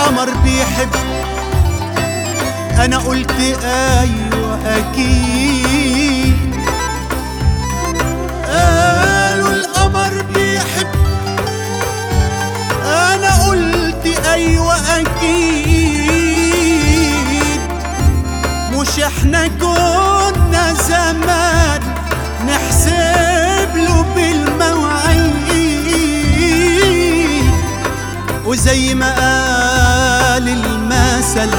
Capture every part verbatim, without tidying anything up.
القمر بيحب، انا قلت ايوه اكيد. قالوا القمر بيحب، انا قلت ايوه اكيد. مش احنا كنا زمان نحسب له بالمواعيد، وزي ما قال المثل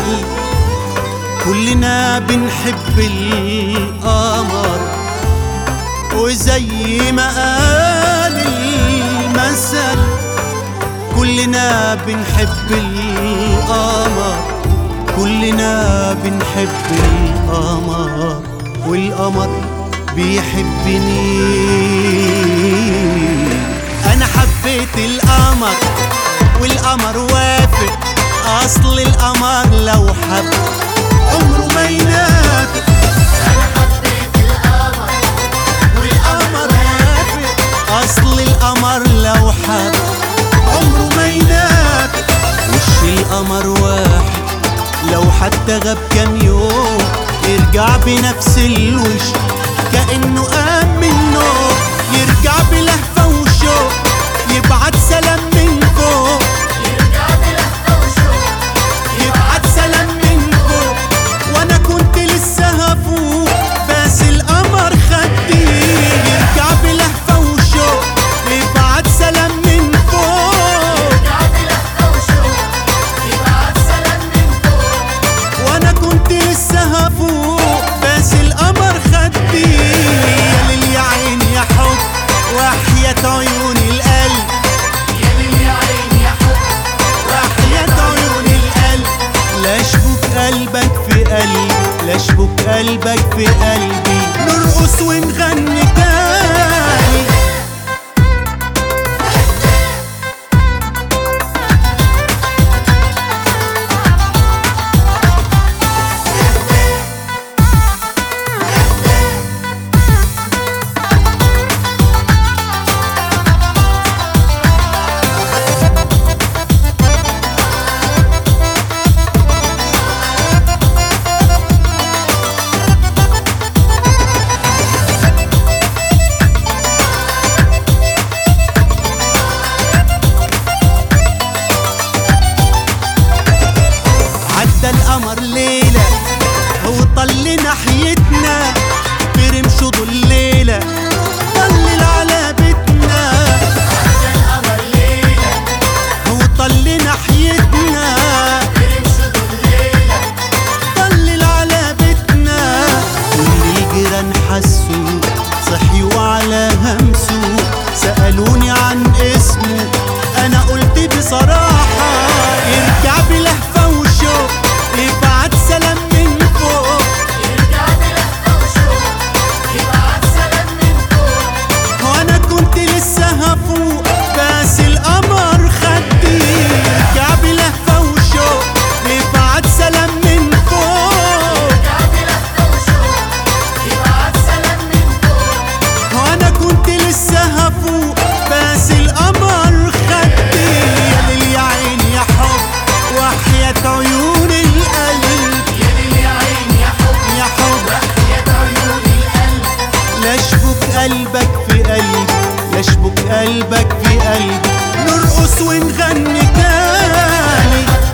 كلنا بنحب القمر، وزي ما قال المثل كلنا بنحب القمر، كلنا بنحب القمر، والقمر بيحبني. انا حبيت القمر والقمر وافق، اصل القمر لو حب عمره ما ينافق. انا حبيت القمر والقمر وافق، اصل القمر لو حب عمره ما ينافق. وش القمر واحد لو حتى غاب كام يوم يرجع بنفس الوش كأنه قام من النوم، يرجع بلهفة وشوق يبعت سلام من فوق، يرجع بلهفة وشوق يبعت سلام من فوق. وانا كنت لسه هفوق بس القمر خدني، يرجع بلهفة وشوق يبعت سلام من فوق، يرجع بلهفة وشوق يبعت سلام من فوق. وانا كنت لسه هفوق بس القمر خدني. يا ليل يا عين يا حب وحياة عيون القلب، يا ليل يا عين يا حب وحياة عيون القلب. لا اشبك قلبك في قلبي، لا اشبك قلبك في قلبي، نرقص ونغني تاني. القمر ليلة هو طل ناحيتنا برمشه الليلة طلل على بيتنا. عدى القمر ليلة هو طل ناحيتنا برمشه الليلة طلل على بيتنا. كل الجيران حسوا صحيوا على همسه، سألوني عن اسمه أنا قلت بصراحة يرجع بلهفة وشوق يبعت سلام من فوق، يرجع بلهفة وشوق يبعت سلام من فوق. وانا كنت لسه هفوق بس القمر خدني، يرجع بلهفة وشوق يبعت سلام من فوق، يرجع بلهفة وشوق يبعت سلام من فوق. وانا كنت لسه هفوق بس القمر خدني. يا ليل يا عين يا حب وحياة عيون القلب، يا ليل يا عين يا حب يا حب وحياة عيون القلب. لا اشبك قلبك في قلبي، لا اشبك قلبك في قلبي، نرقص ونغني تاني.